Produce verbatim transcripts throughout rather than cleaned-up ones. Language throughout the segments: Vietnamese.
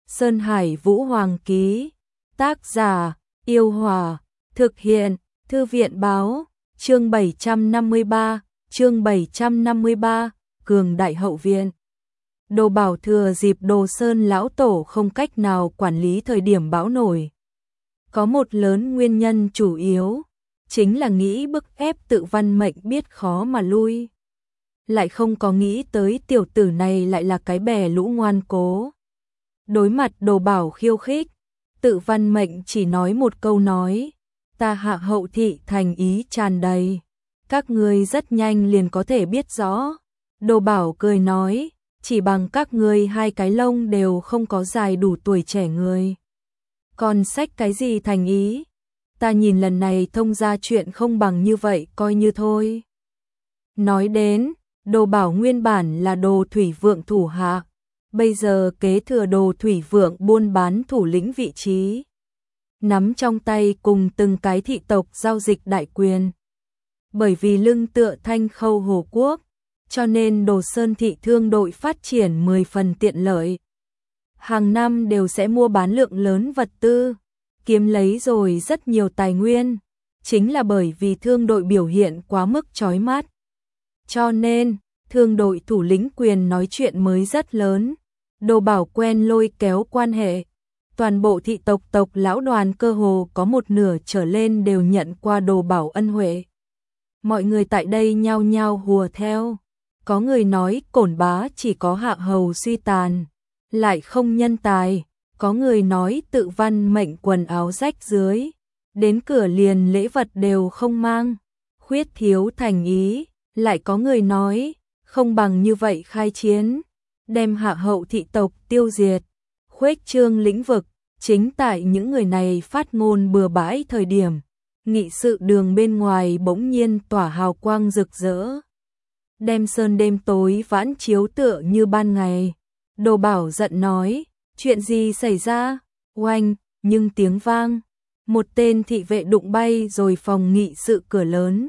Sơn Hải Vũ Hoàng ký. Tác giả: Yêu Hòa. Thực hiện: Thư viện báo. Chương bảy trăm năm mươi ba, chương bảy trăm năm mươi ba, Cường Đại Hậu Viện. Đồ Bảo thừa dịp Đồ Sơn lão tổ không cách nào quản lý thời điểm bão nổi. Có một lớn nguyên nhân chủ yếu, chính là nghĩ bức ép Tự Văn Mệnh biết khó mà lui. Lại không có nghĩ tới tiểu tử này lại là cái bè lũ ngoan cố. Đối mặt Đồ Bảo khiêu khích, Tự Văn Mệnh chỉ nói một câu nói, ta Hạ Hậu thị thành ý tràn đầy, các ngươi rất nhanh liền có thể biết rõ. Đồ Bảo cười nói, chỉ bằng các ngươi hai cái lông đều không có dài đủ tuổi trẻ người. Còn sách cái gì thành ý? Ta nhìn lần này thông ra chuyện không bằng như vậy coi như thôi. Nói đến, Đồ Bảo nguyên bản là Đồ Thủy Vượng thủ hạ, bây giờ kế thừa Đồ Thủy Vượng buôn bán thủ lĩnh vị trí, nắm trong tay cùng từng cái thị tộc giao dịch đại quyền. Bởi vì lưng tựa Thanh Khâu Hồ Quốc, cho nên Đồ Sơn thị thương đội phát triển mười phần tiện lợi. Hàng năm đều sẽ mua bán lượng lớn vật tư, kiếm lấy rồi rất nhiều tài nguyên, chính là bởi vì thương đội biểu hiện quá mức chói mắt. Cho nên, thương đội thủ lĩnh quyền nói chuyện mới rất lớn. Đồ Bảo quen lôi kéo quan hệ, toàn bộ thị tộc tộc lão đoàn cơ hồ có một nửa trở lên đều nhận qua Đồ Bảo ân huệ. Mọi người tại đây nhao nhao hùa theo, có người nói Cổn Bá chỉ có hạ hầu suy tàn, lại không nhân tài, có người nói Tự Văn Mệnh quần áo rách dưới, đến cửa liền lễ vật đều không mang, khuyết thiếu thành ý, lại có người nói, không bằng như vậy khai chiến, đem Hạ Hậu thị tộc tiêu diệt, khuếch trương lĩnh vực. Chính tại những người này phát ngôn bừa bãi thời điểm, nghị sự đường bên ngoài bỗng nhiên tỏa hào quang rực rỡ, đem sơn đêm tối vãn chiếu tựa như ban ngày. Đồ Bảo giận nói, chuyện gì xảy ra? Oanh, nhưng tiếng vang, một tên thị vệ đụng bay rồi phòng nghị sự cửa lớn,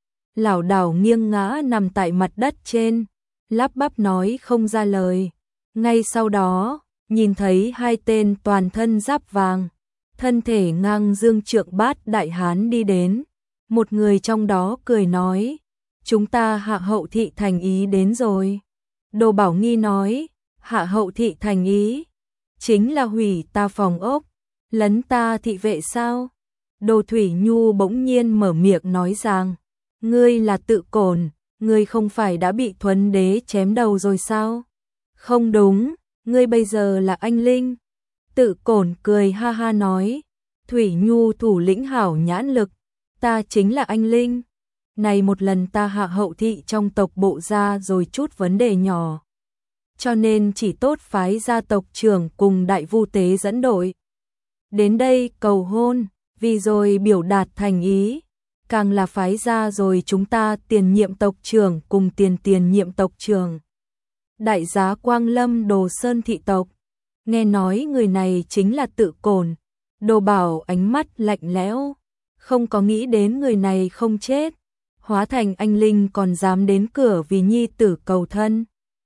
lảo đảo nghiêng ngã nằm tại mặt đất trên, lắp bắp nói không ra lời. Ngay sau đó, nhìn thấy hai tên toàn thân giáp vàng, thân thể ngang dương trượng bát đại hán đi đến, một người trong đó cười nói, chúng ta Hạ Hậu thị thành ý đến rồi. Đồ Bảo nghi nói, Hạ Hậu thị thành ý, chính là hủy ta phòng ốc, lấn ta thị vệ sao? Đồ Thủy Nhu bỗng nhiên mở miệng nói rằng, ngươi là Tự Cổn, ngươi không phải đã bị Thuấn Đế chém đầu rồi sao? Không đúng, ngươi bây giờ là anh Linh. Tự Cổn cười ha ha nói, Thủy Nhu thủ lĩnh hảo nhãn lực, ta chính là anh Linh. Này một lần ta Hạ Hậu thị trong tộc bộ ra rồi chút vấn đề nhỏ, cho nên chỉ tốt phái gia tộc trưởng cùng đại vu tế dẫn đội đến đây cầu hôn, vì rồi biểu đạt thành ý, càng là phái ra rồi chúng ta tiền nhiệm tộc trưởng cùng tiền tiền nhiệm tộc trưởng đại giá Quang Lâm Đồ Sơn thị tộc. Nghe nói người này chính là Tự Cổn, Đồ Bảo ánh mắt lạnh lẽo, không có nghĩ đến người này không chết, hóa thành anh Linh còn dám đến cửa vì nhi tử cầu thân.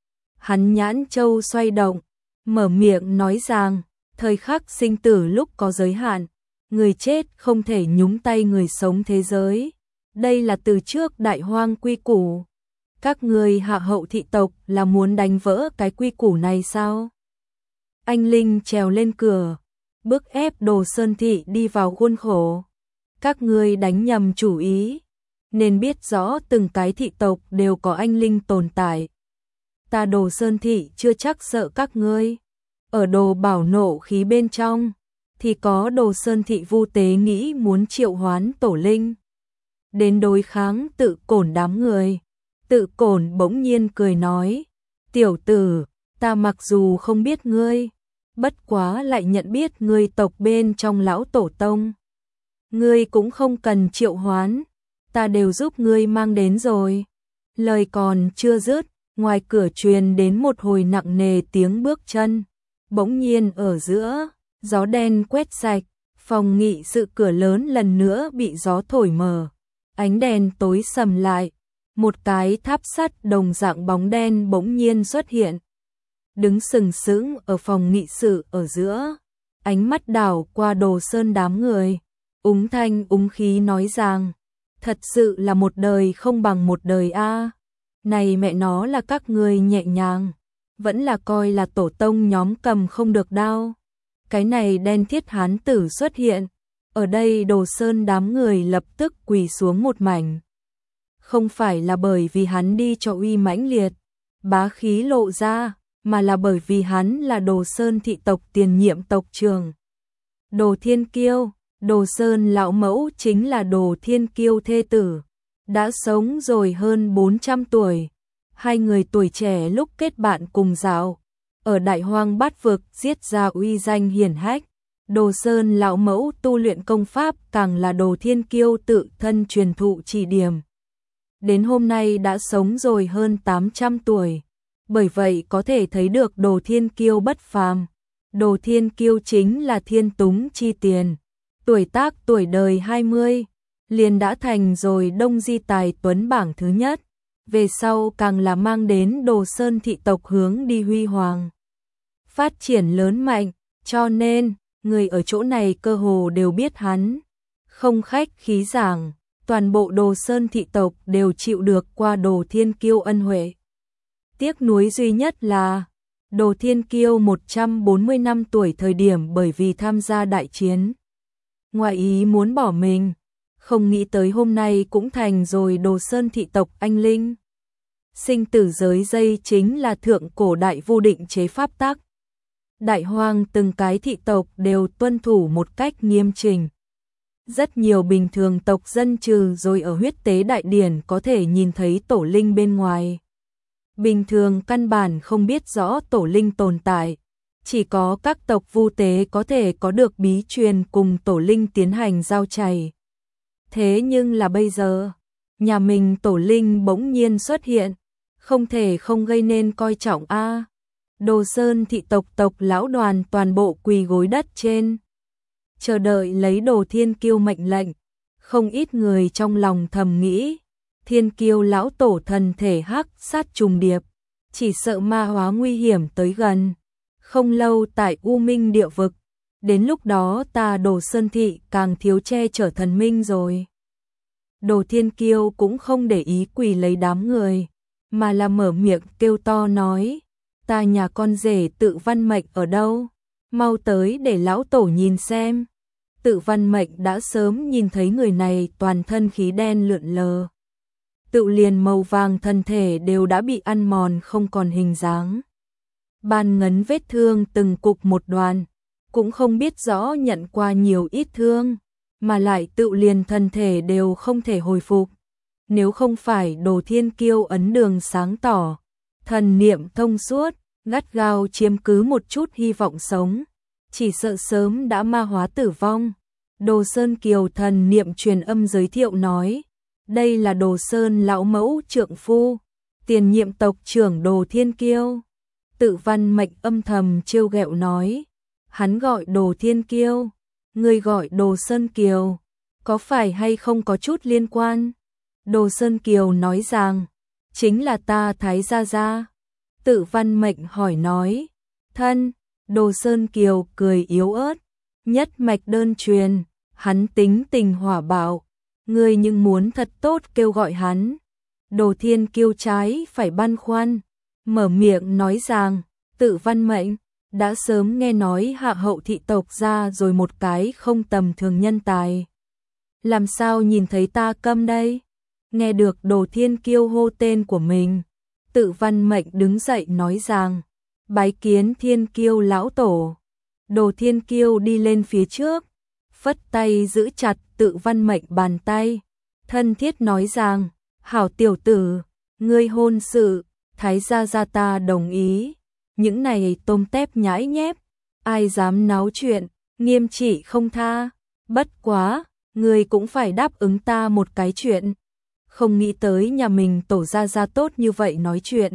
Hắn nhãn châu xoay động, mở miệng nói rằng, thời khắc sinh tử lúc có giới hạn, người chết không thể nhúng tay người sống thế giới. Đây là từ trước đại hoang quy củ. Các người Hạ Hậu thị tộc là muốn đánh vỡ cái quy củ này sao? Anh Linh trèo lên cửa, bức ép Đồ Sơn thị đi vào khuôn khổ. Các ngươi đánh nhầm chủ ý, nên biết rõ từng cái thị tộc đều có anh Linh tồn tại. Ta Đồ Sơn thị chưa chắc sợ các ngươi. Ở Đồ Bảo nộ khí bên trong, thì có Đồ Sơn thị vu tế nghĩ muốn triệu hoán tổ linh đến đối kháng Tự Cổn đám người. Tự Cổn bỗng nhiên cười nói, tiểu tử, ta mặc dù không biết ngươi, bất quá lại nhận biết ngươi tộc bên trong lão tổ tông. Ngươi cũng không cần triệu hoán, ta đều giúp ngươi mang đến rồi. Lời còn chưa dứt, ngoài cửa truyền đến một hồi nặng nề tiếng bước chân. Bỗng nhiên ở giữa, gió đen quét sạch, phòng nghị sự cửa lớn lần nữa bị gió thổi mở. Ánh đèn tối sầm lại, một cái tháp sắt đồng dạng bóng đen bỗng nhiên xuất hiện. đứng sừng sững ở phòng nghị sự ở giữa, ánh mắt đảo qua Đồ Sơn đám người, úng thanh úng khí nói rằng, thật sự là một đời không bằng một đời a. Này mẹ nó là các ngươi nhẹ nhàng, vẫn là coi là tổ tông nhóm cầm không được đao. Cái này đen thiết hán tử xuất hiện, ở đây Đồ Sơn đám người lập tức quỳ xuống một mảnh. Không phải là bởi vì hắn đi cho uy mãnh liệt, bá khí lộ ra, mà là bởi vì hắn là Đồ Sơn thị tộc tiền nhiệm tộc trưởng. Đồ Thiên Kiêu, Đồ Sơn lão mẫu chính là Đồ Thiên Kiêu thê tử, đã sống rồi hơn bốn trăm tuổi. Hai người tuổi trẻ lúc kết bạn cùng dạo, ở Đại Hoang Bát Vực giết ra uy danh hiển hách. Đồ Sơn lão mẫu tu luyện công pháp càng là Đồ Thiên Kiêu tự thân truyền thụ chỉ điểm. Đến hôm nay đã sống rồi hơn tám trăm tuổi. Bởi vậy có thể thấy được Đồ Thiên Kiêu bất phàm. Đồ Thiên Kiêu chính là thiên túng chi tiền. Tuổi tác tuổi đời hai mươi, liền đã thành rồi Đông Di Tài Tuấn bảng thứ nhất. Về sau càng là mang đến Đồ Sơn thị tộc hướng đi huy hoàng. Phát triển lớn mạnh, cho nên, người ở chỗ này cơ hồ đều biết hắn. Không khách khí giảng, toàn bộ Đồ Sơn thị tộc đều chịu được qua Đồ Thiên Kiêu ân huệ. Tiếc nuối duy nhất là, Đồ Thiên Kiêu một trăm bốn mươi năm tuổi thời điểm bởi vì tham gia đại chiến. Ngoại ý muốn bỏ mình, không nghĩ tới hôm nay cũng thành rồi Đồ Sơn thị tộc anh linh. Sinh tử giới dây chính là thượng cổ đại vô định chế pháp tắc. Đại Hoang từng cái thị tộc đều tuân thủ một cách nghiêm chỉnh. Rất nhiều bình thường tộc dân trừ rồi ở huyết tế đại điển có thể nhìn thấy tổ linh bên ngoài. Bình thường căn bản không biết rõ tổ linh tồn tại, chỉ có các tộc vu tế có thể có được bí truyền cùng tổ linh tiến hành giao chảy. Thế nhưng là bây giờ, nhà mình tổ linh bỗng nhiên xuất hiện, không thể không gây nên coi trọng a. Đồ Sơn thị tộc tộc lão đoàn toàn bộ quỳ gối đất trên, chờ đợi lấy Đồ Thiên Kiêu mệnh lệnh. Không ít người trong lòng thầm nghĩ, Thiên Kiêu lão tổ thần thể hắc sát trùng điệp, chỉ sợ ma hóa nguy hiểm tới gần. Không lâu tại U Minh địa vực, đến lúc đó ta Đồ Sơn thị càng thiếu che chở thần minh rồi. Đồ Thiên Kiêu cũng không để ý quỳ lấy đám người, mà là mở miệng kêu to nói, ta nhà con rể Tự Văn Mệnh ở đâu? Mau tới để lão tổ nhìn xem. Tự Văn Mệnh đã sớm nhìn thấy người này toàn thân khí đen lượn lờ. Tự liền màu vàng thân thể đều đã bị ăn mòn không còn hình dáng. Ban ngấn vết thương từng cục một đoàn, cũng không biết rõ nhận qua nhiều ít thương, mà lại tự liền thân thể đều không thể hồi phục. Nếu không phải Đồ Thiên Kiêu ấn đường sáng tỏ, thần niệm thông suốt, gắt gao chiếm cứ một chút hy vọng sống, chỉ sợ sớm đã ma hóa tử vong. Đồ Sơn Kiều thần niệm truyền âm giới thiệu nói, đây là Đồ Sơn lão mẫu trượng phu, tiền nhiệm tộc trưởng Đồ Thiên Kiêu. Tự Văn Mệnh âm thầm trêu ghẹo nói, hắn gọi Đồ Thiên Kiêu, người gọi Đồ Sơn Kiều, có phải hay không có chút liên quan? Đồ Sơn Kiều nói rằng, chính là ta Thái gia gia. Tự Văn Mệnh hỏi nói, thân. Đồ Sơn Kiều cười yếu ớt, nhất mạch đơn truyền, hắn tính tình hỏa bạo, ngươi nhưng muốn thật tốt kêu gọi hắn. Đồ Thiên Kiêu trái phải băn khoăn, mở miệng nói rằng, Tự Văn Mệnh đã sớm nghe nói hạ hậu thị tộc ra rồi một cái không tầm thường nhân tài. Làm sao nhìn thấy ta câm đây? Nghe được Đồ Thiên Kiêu hô tên của mình, Tự Văn Mệnh đứng dậy nói rằng, bái kiến Thiên Kiêu lão tổ. Đồ Thiên Kiêu đi lên phía trước, phất tay giữ chặt Tự Văn Mệnh bàn tay, thân thiết nói rằng, hảo tiểu tử, ngươi hôn sự, Thái gia gia ta đồng ý. Những này tôm tép nhãi nhép, ai dám náo chuyện, nghiêm trị không tha. Bất quá, ngươi cũng phải đáp ứng ta một cái chuyện. Không nghĩ tới nhà mình tổ gia gia tốt như vậy nói chuyện.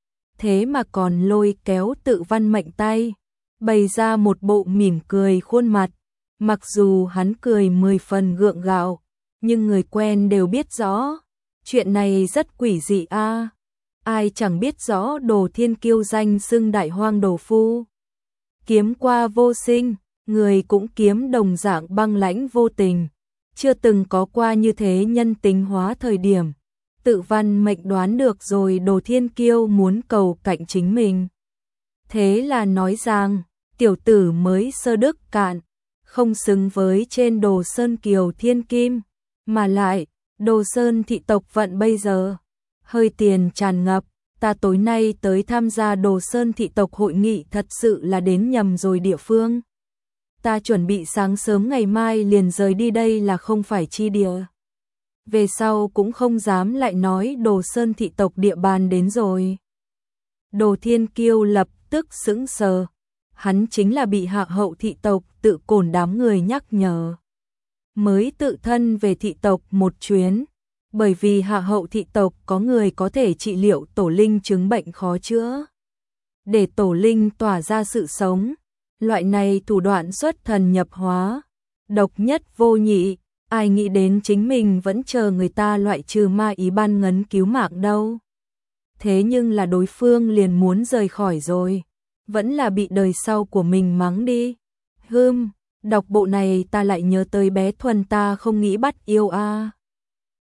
Thế mà còn lôi kéo Tự Văn Mệnh tay, bày ra một bộ mỉm cười khuôn mặt. Mặc dù hắn cười mười phần gượng gạo, nhưng người quen đều biết rõ, chuyện này rất quỷ dị a. ai chẳng biết rõ Đồ Thiên Kiêu danh xưng đại hoang đồ phu. Kiếm qua vô sinh, người cũng kiếm đồng dạng băng lãnh vô tình, chưa từng có qua như thế nhân tính hóa thời điểm. Tự văn mệnh đoán được rồi Đồ Thiên Kiêu muốn cầu cạnh chính mình. Thế là nói rằng, tiểu tử mới sơ đức cạn, không xứng với trên Đồ Sơn Kiều Thiên Kim, mà lại, Đồ Sơn thị tộc vận bây giờ, hơi tiền tràn ngập, ta tối nay tới tham gia Đồ Sơn thị tộc hội nghị thật sự là đến nhầm rồi địa phương. Ta chuẩn bị sáng sớm ngày mai liền rời đi đây là không phải chi địa. Về sau cũng không dám lại nói Đồ Sơn thị tộc địa bàn đến rồi. Đồ Thiên Kiêu lập tức sững sờ. Hắn chính là bị hạ hậu thị tộc tự cổn đám người nhắc nhở. Mới tự thân về thị tộc một chuyến. Bởi vì hạ hậu thị tộc có người có thể trị liệu tổ linh chứng bệnh khó chữa. Để tổ linh tỏa ra sự sống. Loại này thủ đoạn xuất thần nhập hóa. Độc nhất vô nhị. Ai nghĩ đến chính mình vẫn chờ người ta loại trừ ma ý ban ngấn cứu mạng đâu. Thế nhưng là đối phương liền muốn rời khỏi rồi. Vẫn là bị đời sau của mình mắng đi. Hưm, đọc bộ này ta lại nhớ tới bé Thuần ta không nghĩ bắt yêu a. À.